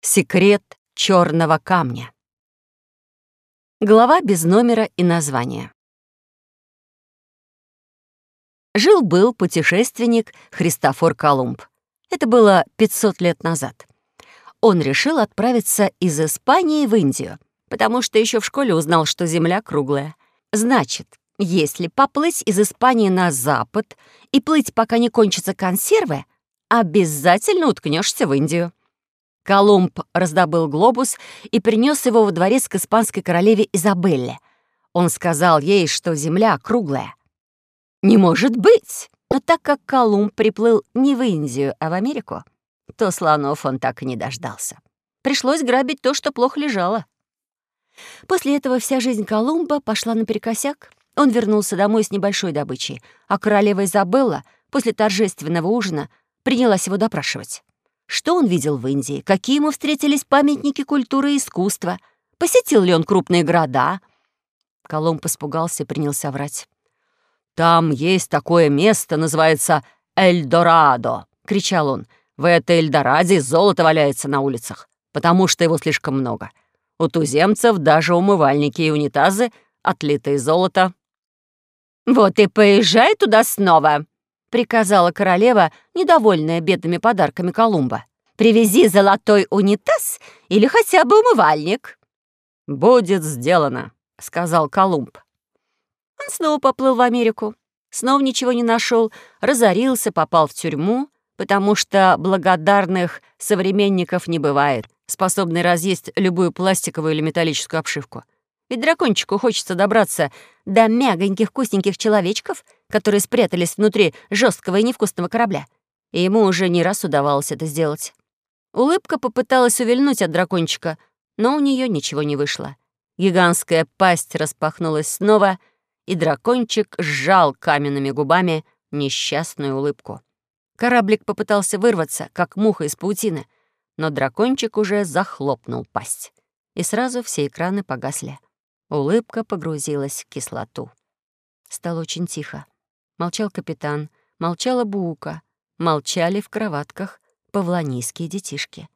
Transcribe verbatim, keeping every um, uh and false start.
Секрет черного камня. Глава без номера и названия. Жил-был путешественник Христофор Колумб. Это было пятьсот лет назад. Он решил отправиться из Испании в Индию, потому что еще в школе узнал, что Земля круглая. Значит, если поплыть из Испании на запад и плыть, пока не кончатся консервы, обязательно уткнешься в Индию. Колумб раздобыл глобус и принес его во дворец к испанской королеве Изабелле. Он сказал ей, что Земля круглая. Не может быть! Но так как Колумб приплыл не в Индию, а в Америку, то слонов он так и не дождался. Пришлось грабить то, что плохо лежало. После этого вся жизнь Колумба пошла наперекосяк. Он вернулся домой с небольшой добычей, а королева Изабелла после торжественного ужина принялась его допрашивать. Что он видел в Индии? Какие ему встретились памятники культуры и искусства? Посетил ли он крупные города? Колумб испугался и принялся врать. «Там есть такое место, называется Эльдорадо!» — кричал он. «В этой Эльдораде золото валяется на улицах, потому что его слишком много. У туземцев даже умывальники и унитазы отлитые золото». «Вот и поезжай туда снова!» — приказала королева, недовольная бедными подарками Колумба. «Привези золотой унитаз или хотя бы умывальник». «Будет сделано», — сказал Колумб. Он снова поплыл в Америку, снова ничего не нашел, разорился, попал в тюрьму, потому что благодарных современников не бывает, способный разъесть любую пластиковую или металлическую обшивку. Ведь дракончику хочется добраться до мягоньких вкусненьких человечков, которые спрятались внутри жесткого и невкусного корабля. И ему уже не раз удавалось это сделать. Улыбка попыталась увильнуть от дракончика, но у нее ничего не вышло. Гигантская пасть распахнулась снова, и дракончик сжал каменными губами несчастную улыбку. Кораблик попытался вырваться, как муха из паутины, но дракончик уже захлопнул пасть. И сразу все экраны погасли. Улыбка погрузилась в кислоту. Стало очень тихо. Молчал капитан, молчала Буука, молчали в кроватках павланийские детишки.